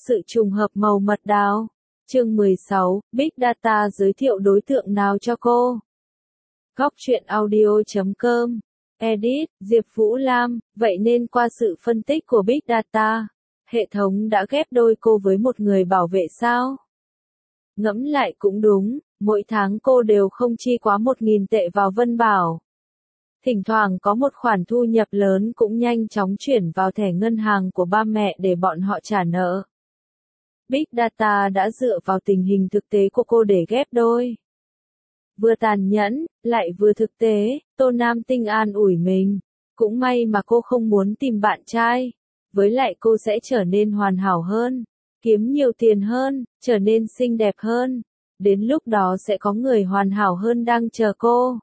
Sự trùng hợp màu mật đào. Chương 16, Big Data giới thiệu đối tượng nào cho cô? Góc truyện audio.com. Edit, Diệp Vũ Lam. Vậy nên qua sự phân tích của Big Data, hệ thống đã ghép đôi cô với một người bảo vệ sao? Ngẫm lại cũng đúng, mỗi tháng cô đều không chi quá 1.000 tệ vào Vân Bảo. Thỉnh thoảng có một khoản thu nhập lớn cũng nhanh chóng chuyển vào thẻ ngân hàng của ba mẹ để bọn họ trả nợ. Big Data đã dựa vào tình hình thực tế của cô để ghép đôi. Vừa tàn nhẫn, lại vừa thực tế, Tô Nam Tinh an ủi mình. Cũng may mà cô không muốn tìm bạn trai. Với lại cô sẽ trở nên hoàn hảo hơn, kiếm nhiều tiền hơn, trở nên xinh đẹp hơn. Đến lúc đó sẽ có người hoàn hảo hơn đang chờ cô.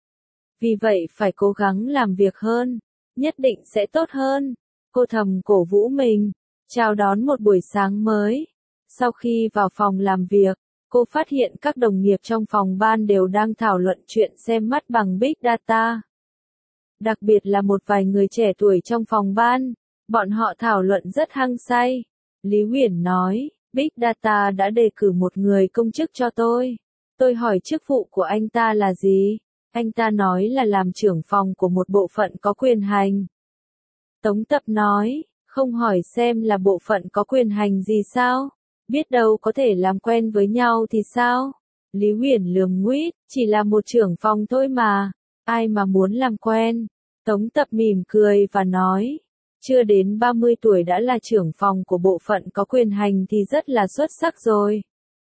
Vì vậy phải cố gắng làm việc hơn, nhất định sẽ tốt hơn. Cô thầm cổ vũ mình, chào đón một buổi sáng mới. Sau khi vào phòng làm việc, cô phát hiện các đồng nghiệp trong phòng ban đều đang thảo luận chuyện xem mắt bằng Big Data. Đặc biệt là một vài người trẻ tuổi trong phòng ban, bọn họ thảo luận rất hăng say. Lý Huyền nói, Big Data đã đề cử một người công chức cho tôi. Tôi hỏi chức vụ của anh ta là gì? Anh ta nói là làm trưởng phòng của một bộ phận có quyền hành. Tống Tập nói, không hỏi xem là bộ phận có quyền hành gì sao? Biết đâu có thể làm quen với nhau thì sao? Lý Huyền lườm nguýt, chỉ là một trưởng phòng thôi mà, ai mà muốn làm quen? Tống Tập mỉm cười và nói, chưa đến 30 tuổi đã là trưởng phòng của bộ phận có quyền hành thì rất là xuất sắc rồi.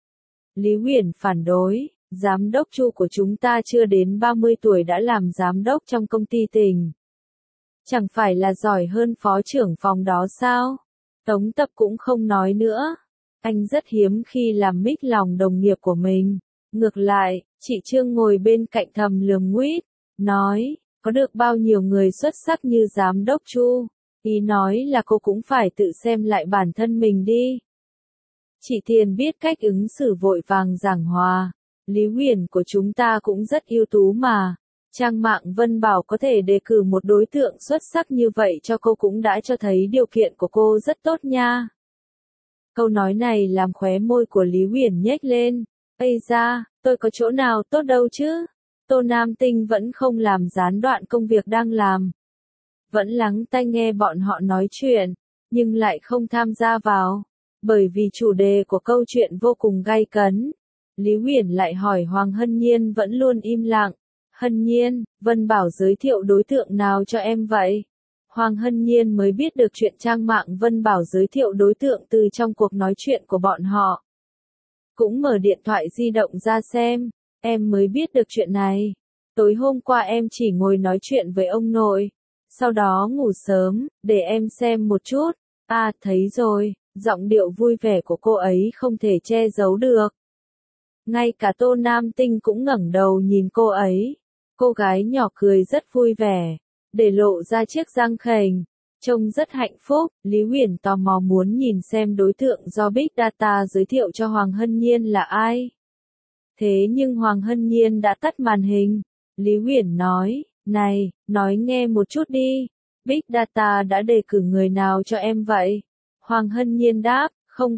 Lý Huyền phản đối, giám đốc Chu của chúng ta chưa đến 30 tuổi đã làm giám đốc trong công ty Tình. Chẳng phải là giỏi hơn phó trưởng phòng đó sao? Tống Tập cũng không nói nữa. Anh rất hiếm khi làm mích lòng đồng nghiệp của mình. Ngược lại, chị Trương ngồi bên cạnh thầm lườm nguýt, nói, có được bao nhiêu người xuất sắc như giám đốc Chu? Ý nói là cô cũng phải tự xem lại bản thân mình đi. Chị Tiền biết cách ứng xử vội vàng giảng hòa. Lý Huyền của chúng ta cũng rất ưu tú mà. Trang mạng Vân Bảo có thể đề cử một đối tượng xuất sắc như vậy cho cô cũng đã cho thấy điều kiện của cô rất tốt nha. Câu nói này làm khóe môi của Lý Huyền nhếch lên. Ây da, tôi có chỗ nào tốt đâu chứ? Tô Nam Tinh vẫn không làm gián đoạn công việc đang làm. Vẫn lắng tai nghe bọn họ nói chuyện, nhưng lại không tham gia vào. Bởi vì chủ đề của câu chuyện vô cùng gay cấn. Lý Huyền lại hỏi Hoàng Hân Nhiên vẫn luôn im lặng. Hân Nhiên, Vân Bảo giới thiệu đối tượng nào cho em vậy? Hoàng Hân Nhiên mới biết được chuyện trang mạng Vân Bảo giới thiệu đối tượng từ trong cuộc nói chuyện của bọn họ. Cũng mở điện thoại di động ra xem, em mới biết được chuyện này. Tối hôm qua em chỉ ngồi nói chuyện với ông nội, sau đó ngủ sớm, để em xem một chút. À, thấy rồi, giọng điệu vui vẻ của cô ấy không thể che giấu được. Ngay cả Tô Nam Tinh cũng ngẩng đầu nhìn cô ấy. Cô gái nhỏ cười rất vui vẻ, để lộ ra chiếc răng khènh, trông rất hạnh phúc. Lý Huyền tò mò muốn nhìn xem đối tượng do Big Data giới thiệu cho Hoàng Hân Nhiên là ai. Thế nhưng Hoàng Hân Nhiên đã tắt màn hình. Lý Huyền nói, này, nói nghe một chút đi. Big Data đã đề cử người nào cho em vậy? Hoàng Hân Nhiên đáp, không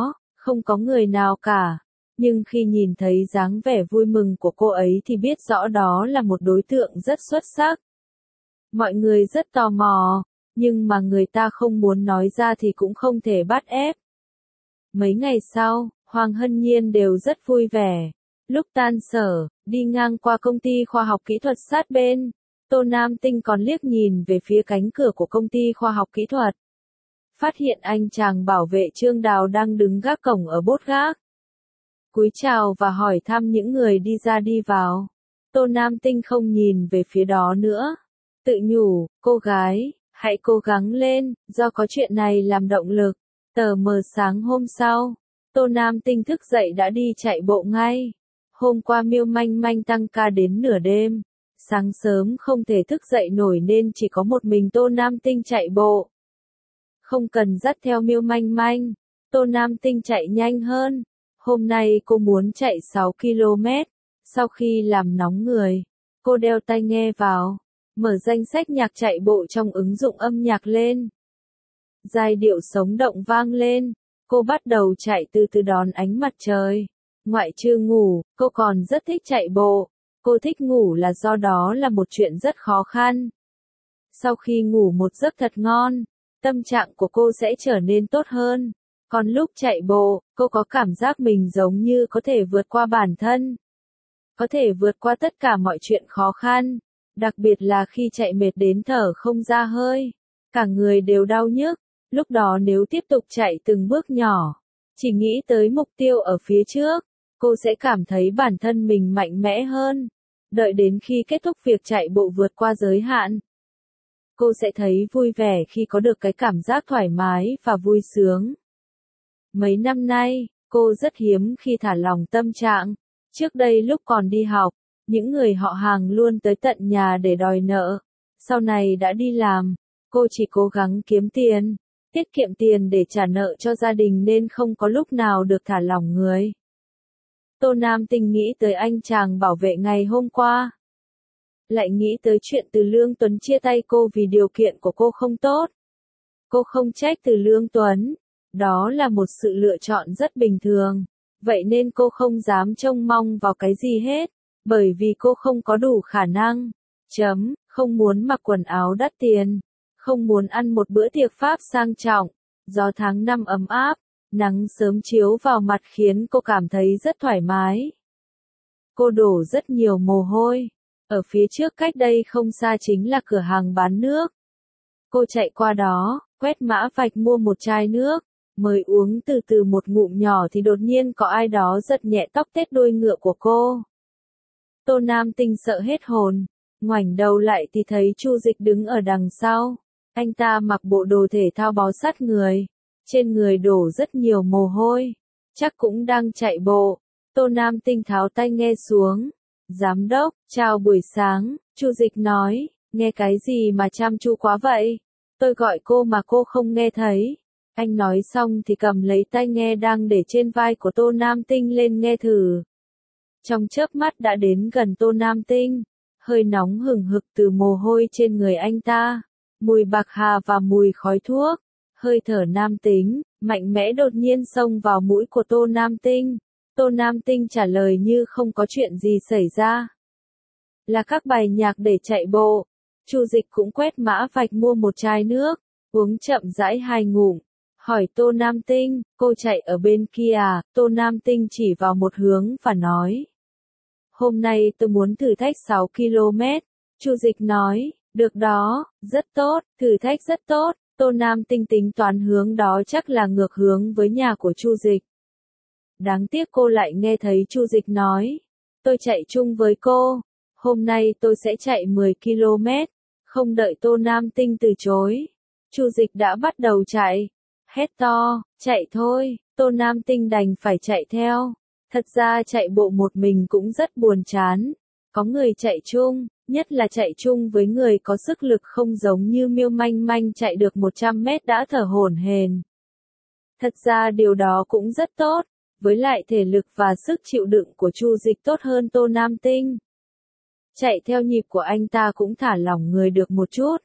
có người nào cả. Nhưng khi nhìn thấy dáng vẻ vui mừng của cô ấy thì biết rõ đó là một đối tượng rất xuất sắc. Mọi người rất tò mò, nhưng mà người ta không muốn nói ra thì cũng không thể bắt ép. Mấy ngày sau, Hoàng Hân Nhiên đều rất vui vẻ. Lúc tan sở, đi ngang qua công ty khoa học kỹ thuật sát bên, Tô Nam Tinh còn liếc nhìn về phía cánh cửa của công ty khoa học kỹ thuật. Phát hiện anh chàng bảo vệ Trương Đào đang đứng gác cổng ở bốt gác. Cúi chào và hỏi thăm những người đi ra đi vào. Tô Nam Tinh không nhìn về phía đó nữa. Tự nhủ, cô gái, hãy cố gắng lên, do có chuyện này làm động lực. Tờ mờ sáng hôm sau, Tô Nam Tinh thức dậy đã đi chạy bộ ngay. Hôm qua Miêu Manh Manh tăng ca đến nửa đêm. Sáng sớm không thể thức dậy nổi nên chỉ có một mình Tô Nam Tinh chạy bộ. Không cần dắt theo Miêu Manh Manh, Tô Nam Tinh chạy nhanh hơn. Hôm nay cô muốn chạy 6 km. Sau khi làm nóng người, cô đeo tai nghe vào, mở danh sách nhạc chạy bộ trong ứng dụng âm nhạc lên. Giai điệu sống động vang lên, Cô bắt đầu chạy từ từ đón ánh mặt trời. Ngoại trừ ngủ, cô còn rất thích chạy bộ. Cô thích ngủ là do đó là một chuyện rất khó khăn. Sau khi ngủ một giấc thật ngon, tâm trạng của cô sẽ trở nên tốt hơn. Còn lúc chạy bộ, cô có cảm giác mình giống như có thể vượt qua bản thân. Có thể vượt qua tất cả mọi chuyện khó khăn. Đặc biệt là khi chạy mệt đến thở không ra hơi. Cả người đều đau nhức. Lúc đó nếu tiếp tục chạy từng bước nhỏ, chỉ nghĩ tới mục tiêu ở phía trước, cô sẽ cảm thấy bản thân mình mạnh mẽ hơn. Đợi đến khi kết thúc việc chạy bộ vượt qua giới hạn, cô sẽ thấy vui vẻ khi có được cái cảm giác thoải mái và vui sướng. Mấy năm nay, cô rất hiếm khi thả lỏng tâm trạng. Trước đây lúc còn đi học, những người họ hàng luôn tới tận nhà để đòi nợ. Sau này đã đi làm, cô chỉ cố gắng kiếm tiền, tiết kiệm tiền để trả nợ cho gia đình nên không có lúc nào được thả lỏng người. Tô Nam Tinh nghĩ tới anh chàng bảo vệ ngày hôm qua. Lại nghĩ tới chuyện Từ Lương Tuấn chia tay cô vì điều kiện của cô không tốt. Cô không trách Từ Lương Tuấn. Đó là một sự lựa chọn rất bình thường. Vậy nên cô không dám trông mong vào cái gì hết. Bởi vì cô không có đủ khả năng. Không muốn mặc quần áo đắt tiền. Không muốn ăn một bữa tiệc Pháp sang trọng. Gió tháng 5 ấm áp. Nắng sớm chiếu vào mặt khiến cô cảm thấy rất thoải mái. Cô đổ rất nhiều mồ hôi. Ở phía trước cách đây không xa chính là cửa hàng bán nước. Cô chạy qua đó, quét mã vạch mua một chai nước. Mới uống từ từ một ngụm nhỏ thì đột nhiên có ai đó giật nhẹ tóc tết đuôi ngựa của cô. Tô Nam Tinh sợ hết hồn. Ngoảnh đầu lại thì thấy Chu Dịch đứng ở đằng sau. Anh ta mặc bộ đồ thể thao bó sát người. Trên người đổ rất nhiều mồ hôi. Chắc cũng đang chạy bộ. Tô Nam Tinh tháo tai nghe xuống. Giám đốc, chào buổi sáng, Chu Dịch nói, nghe cái gì mà chăm chú quá vậy? Tôi gọi cô mà cô không nghe thấy. Anh nói xong thì cầm lấy tai nghe đang để trên vai của Tô Nam Tinh lên nghe thử. Trong chớp mắt đã đến gần Tô Nam Tinh, hơi nóng hừng hực từ mồ hôi trên người anh ta, mùi bạc hà và mùi khói thuốc, hơi thở nam tính, mạnh mẽ đột nhiên xông vào mũi của Tô Nam Tinh. Tô Nam Tinh trả lời như không có chuyện gì xảy ra. Là các bài nhạc để chạy bộ. Chu Dịch cũng quét mã vạch mua một chai nước, uống chậm rãi 2 ngụm. Hỏi Tô Nam Tinh, cô chạy ở bên kia à? Tô Nam Tinh chỉ vào một hướng và nói. Hôm nay tôi muốn thử thách 6 km. Chu Dịch nói, được đó, rất tốt, thử thách rất tốt. Tô Nam Tinh tính toán hướng đó chắc là ngược hướng với nhà của Chu Dịch. Đáng tiếc cô lại nghe thấy Chu Dịch nói. Tôi chạy chung với cô. Hôm nay tôi sẽ chạy 10 km. Không đợi Tô Nam Tinh từ chối. Chu Dịch đã bắt đầu chạy. Hét to, chạy thôi. Tô Nam Tinh đành phải chạy theo. Thật ra chạy bộ một mình cũng rất buồn chán. Có người chạy chung, nhất là chạy chung với người có sức lực không giống như Miêu Manh Manh chạy được 100 mét đã thở hổn hển. Thật ra điều đó cũng rất tốt. Với lại thể lực và sức chịu đựng của Chu Dịch tốt hơn Tô Nam Tinh. Chạy theo nhịp của anh ta cũng thả lỏng người được một chút.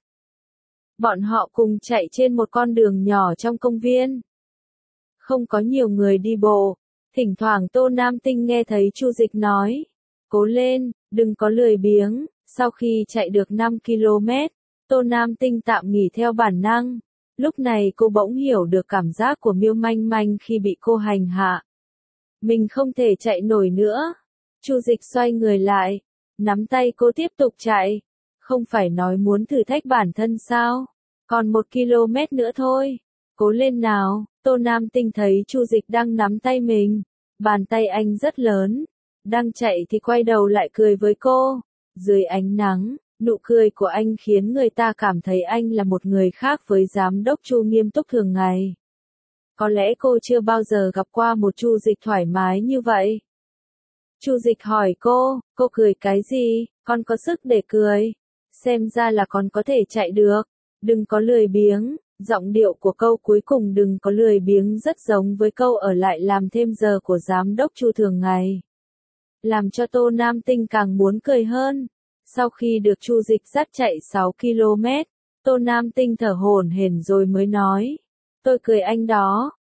Bọn họ cùng chạy trên một con đường nhỏ trong công viên. Không có nhiều người đi bộ. Thỉnh thoảng Tô Nam Tinh nghe thấy Chu Dịch nói. Cố lên, đừng có lười biếng. Sau khi chạy được 5 km, Tô Nam Tinh tạm nghỉ theo bản năng. Lúc này cô bỗng hiểu được cảm giác của Miêu Manh Manh khi bị cô hành hạ. Mình không thể chạy nổi nữa. Chu Dịch xoay người lại, nắm tay cô tiếp tục chạy. Không phải nói muốn thử thách bản thân sao? Còn 1 km nữa thôi. Cố lên nào. Tô Nam Tinh thấy Chu Dịch đang nắm tay mình. Bàn tay anh rất lớn. Đang chạy thì quay đầu lại cười với cô. Dưới ánh nắng, nụ cười của anh khiến người ta cảm thấy anh là một người khác với giám đốc Chu nghiêm túc thường ngày. Có lẽ cô chưa bao giờ gặp qua một Chu Dịch thoải mái như vậy. Chu Dịch hỏi cô cười cái gì, con có sức để cười. Xem ra là con có thể chạy được. Đừng có lười biếng. Giọng điệu của câu cuối cùng đừng có lười biếng rất giống với câu ở lại làm thêm giờ của giám đốc Chu thường ngày. Làm cho Tô Nam Tinh càng muốn cười hơn. Sau khi được Chu Dịch dắt chạy 6 km, Tô Nam Tinh thở hổn hển rồi mới nói. Tôi cười anh đó,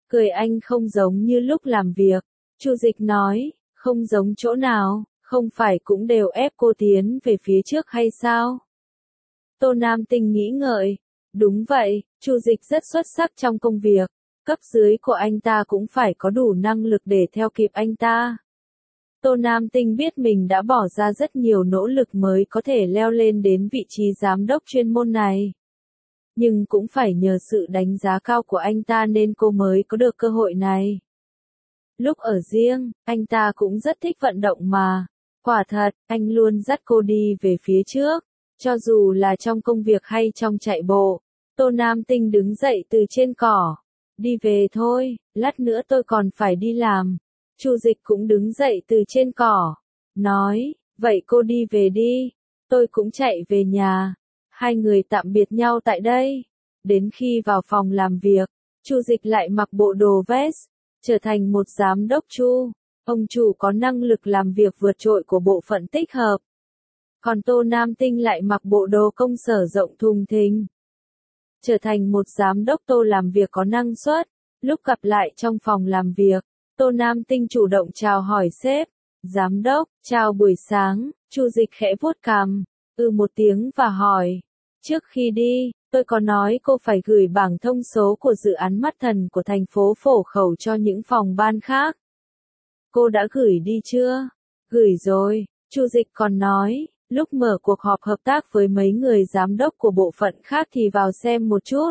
Cười anh không giống như lúc làm việc. Chu Dịch nói, không giống chỗ nào, không phải cũng đều ép cô tiến về phía trước hay sao? Tô Nam Tinh nghĩ ngợi, đúng vậy, Chu Dịch rất xuất sắc trong công việc, cấp dưới của anh ta cũng phải có đủ năng lực để theo kịp anh ta. Tô Nam Tinh biết mình đã bỏ ra rất nhiều nỗ lực mới có thể leo lên đến vị trí giám đốc chuyên môn này. Nhưng cũng phải nhờ sự đánh giá cao của anh ta nên cô mới có được cơ hội này. Lúc ở riêng, anh ta cũng rất thích vận động mà. Quả thật, anh luôn dắt cô đi về phía trước. Cho dù là trong công việc hay trong chạy bộ. Tô Nam Tinh đứng dậy từ trên cỏ. Đi về thôi, lát nữa tôi còn phải đi làm. Chu Dịch cũng đứng dậy từ trên cỏ. Nói, vậy cô đi về đi. Tôi cũng chạy về nhà. Hai người tạm biệt nhau tại đây. Đến khi vào phòng làm việc, Chu Dịch lại mặc bộ đồ vest, trở thành một giám đốc Chu. Ông chủ có năng lực làm việc vượt trội của bộ phận tích hợp. Còn Tô Nam Tinh lại mặc bộ đồ công sở rộng thùng thình. Trở thành một giám đốc Tô làm việc có năng suất. Lúc gặp lại trong phòng làm việc, Tô Nam Tinh chủ động chào hỏi sếp. Giám đốc, chào buổi sáng. Chu Dịch khẽ vuốt cằm, một tiếng và hỏi. Trước khi đi, tôi có nói cô phải gửi bảng thông số của dự án mắt thần của thành phố Phổ Khẩu cho những phòng ban khác. Cô đã gửi đi chưa? Gửi rồi, Chu Dịch còn nói, lúc mở cuộc họp hợp tác với mấy người giám đốc của bộ phận khác thì vào xem một chút.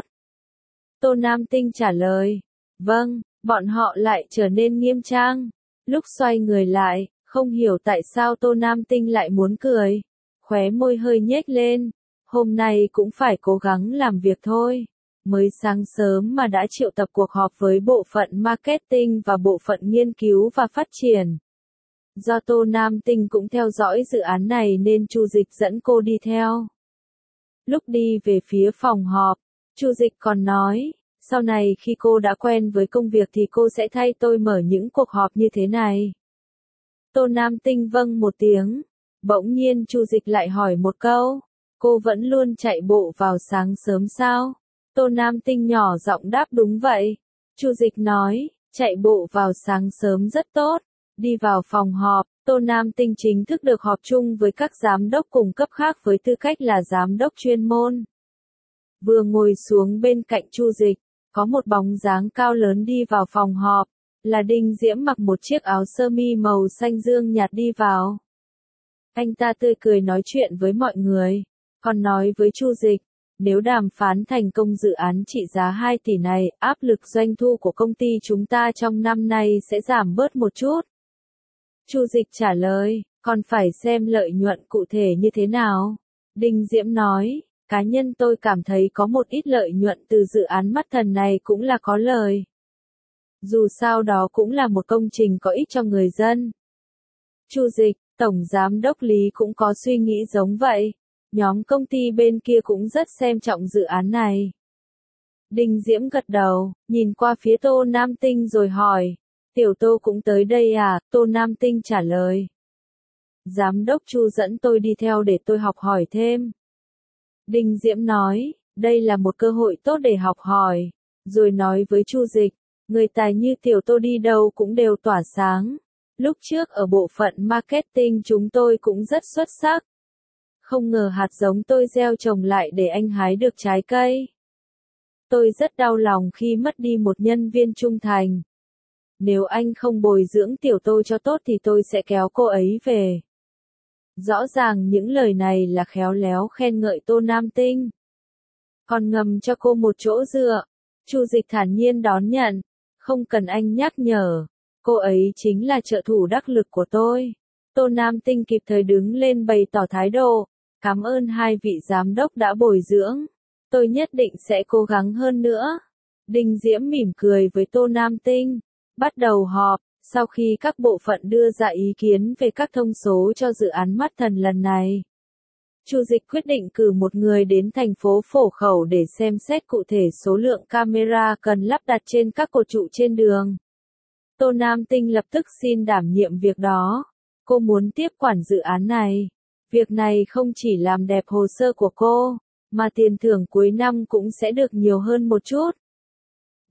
Tô Nam Tinh trả lời, vâng, bọn họ lại trở nên nghiêm trang. Lúc xoay người lại, không hiểu tại sao Tô Nam Tinh lại muốn cười. Khóe môi hơi nhếch lên. Hôm nay cũng phải cố gắng làm việc thôi. Mới sáng sớm mà đã triệu tập cuộc họp với bộ phận marketing và bộ phận nghiên cứu và phát triển. Do Tô Nam Tinh cũng theo dõi dự án này nên Chu Dịch dẫn cô đi theo. Lúc đi về phía phòng họp, Chu Dịch còn nói, sau này khi cô đã quen với công việc thì cô sẽ thay tôi mở những cuộc họp như thế này. Tô Nam Tinh vâng một tiếng. Bỗng nhiên Chu Dịch lại hỏi một câu. Cô vẫn luôn chạy bộ vào sáng sớm sao? Tô Nam Tinh nhỏ giọng đáp đúng vậy. Chu Dịch nói, chạy bộ vào sáng sớm rất tốt. Đi vào phòng họp, Tô Nam Tinh chính thức được họp chung với các giám đốc cùng cấp khác với tư cách là giám đốc chuyên môn. Vừa ngồi xuống bên cạnh Chu Dịch, có một bóng dáng cao lớn đi vào phòng họp, là Đinh Diễm mặc một chiếc áo sơ mi màu xanh dương nhạt đi vào. Anh ta tươi cười nói chuyện với mọi người. Còn nói với Chu Dịch, nếu đàm phán thành công dự án trị giá 2 tỷ này, áp lực doanh thu của công ty chúng ta trong năm nay sẽ giảm bớt một chút. Chu Dịch trả lời, còn phải xem lợi nhuận cụ thể như thế nào. Đinh Diễm nói, cá nhân tôi cảm thấy có một ít lợi nhuận từ dự án mắt thần này cũng là có lời. Dù sao đó cũng là một công trình có ích cho người dân. Chu Dịch, Tổng Giám đốc Lý cũng có suy nghĩ giống vậy. Nhóm công ty bên kia cũng rất xem trọng dự án này. Đinh Diễm gật đầu, nhìn qua phía Tô Nam Tinh rồi hỏi. Tiểu Tô cũng tới đây à? Tô Nam Tinh trả lời. Giám đốc Chu dẫn tôi đi theo để tôi học hỏi thêm. Đinh Diễm nói, đây là một cơ hội tốt để học hỏi. Rồi nói với Chu Dịch, người tài như Tiểu Tô đi đâu cũng đều tỏa sáng. Lúc trước ở bộ phận marketing chúng tôi cũng rất xuất sắc. Không ngờ hạt giống tôi gieo trồng lại để anh hái được trái cây. Tôi rất đau lòng khi mất đi một nhân viên trung thành. Nếu anh không bồi dưỡng Tiểu Tô cho tốt thì tôi sẽ kéo cô ấy về. Rõ ràng những lời này là khéo léo khen ngợi Tô Nam Tinh. Còn ngầm cho cô một chỗ dựa. Chu Dịch thản nhiên đón nhận. Không cần anh nhắc nhở. Cô ấy chính là trợ thủ đắc lực của tôi. Tô Nam Tinh kịp thời đứng lên bày tỏ thái độ. Cảm ơn hai vị giám đốc đã bồi dưỡng. Tôi nhất định sẽ cố gắng hơn nữa. Đinh Diễm mỉm cười với Tô Nam Tinh. Bắt đầu họp, sau khi các bộ phận đưa ra ý kiến về các thông số cho dự án mắt thần lần này. Chu Dịch quyết định cử một người đến thành phố Phổ Khẩu để xem xét cụ thể số lượng camera cần lắp đặt trên các cột trụ trên đường. Tô Nam Tinh lập tức xin đảm nhiệm việc đó. Cô muốn tiếp quản dự án này. Việc này không chỉ làm đẹp hồ sơ của cô, mà tiền thưởng cuối năm cũng sẽ được nhiều hơn một chút.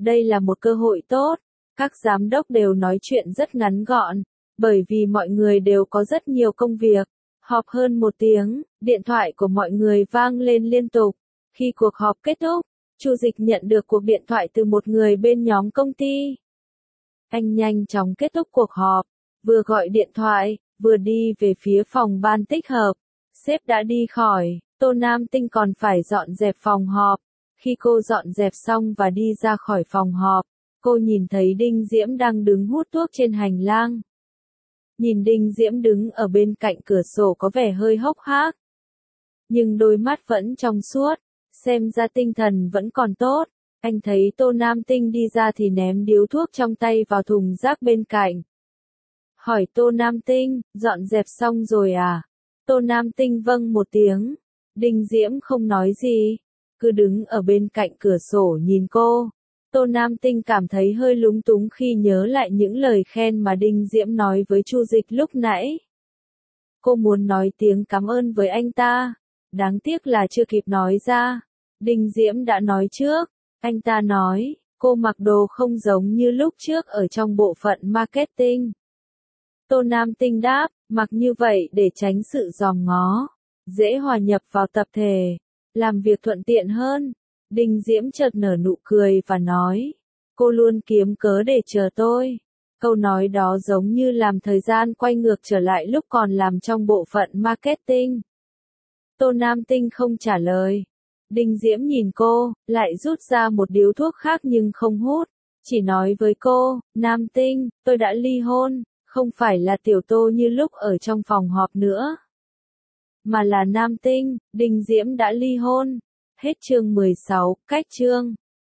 Đây là một cơ hội tốt. Các giám đốc đều nói chuyện rất ngắn gọn, bởi vì mọi người đều có rất nhiều công việc. Họp hơn 1 tiếng, điện thoại của mọi người vang lên liên tục. Khi cuộc họp kết thúc, Chu Dịch nhận được cuộc điện thoại từ một người bên nhóm công ty. Anh nhanh chóng kết thúc cuộc họp, vừa gọi điện thoại, vừa đi về phía phòng ban tích hợp. Sếp đã đi khỏi, Tô Nam Tinh còn phải dọn dẹp phòng họp. Khi cô dọn dẹp xong và đi ra khỏi phòng họp, cô nhìn thấy Đinh Diễm đang đứng hút thuốc trên hành lang. Nhìn Đinh Diễm đứng ở bên cạnh cửa sổ có vẻ hơi hốc hác, nhưng đôi mắt vẫn trong suốt, xem ra tinh thần vẫn còn tốt. Anh thấy Tô Nam Tinh đi ra thì ném điếu thuốc trong tay vào thùng rác bên cạnh. Hỏi Tô Nam Tinh, dọn dẹp xong rồi à? Tô Nam Tinh vâng một tiếng. Đinh Diễm không nói gì, cứ đứng ở bên cạnh cửa sổ nhìn cô. Tô Nam Tinh cảm thấy hơi lúng túng khi nhớ lại những lời khen mà Đinh Diễm nói với Chu Dịch lúc nãy. Cô muốn nói tiếng cảm ơn với anh ta, đáng tiếc là chưa kịp nói ra. Đinh Diễm đã nói trước, anh ta nói, cô mặc đồ không giống như lúc trước ở trong bộ phận marketing. Tô Nam Tinh đáp, mặc như vậy để tránh sự dòm ngó, dễ hòa nhập vào tập thể, làm việc thuận tiện hơn. Đinh Diễm chợt nở nụ cười và nói, cô luôn kiếm cớ để chờ tôi. Câu nói đó giống như làm thời gian quay ngược trở lại lúc còn làm trong bộ phận marketing. Tô Nam Tinh không trả lời. Đinh Diễm nhìn cô, lại rút ra một điếu thuốc khác nhưng không hút. Chỉ nói với cô, Nam Tinh, tôi đã ly hôn, không phải là Tiểu Tô như lúc ở trong phòng họp nữa. Mà là Nam Tinh, Đinh Diễm đã ly hôn. Hết chương 16, cách chương.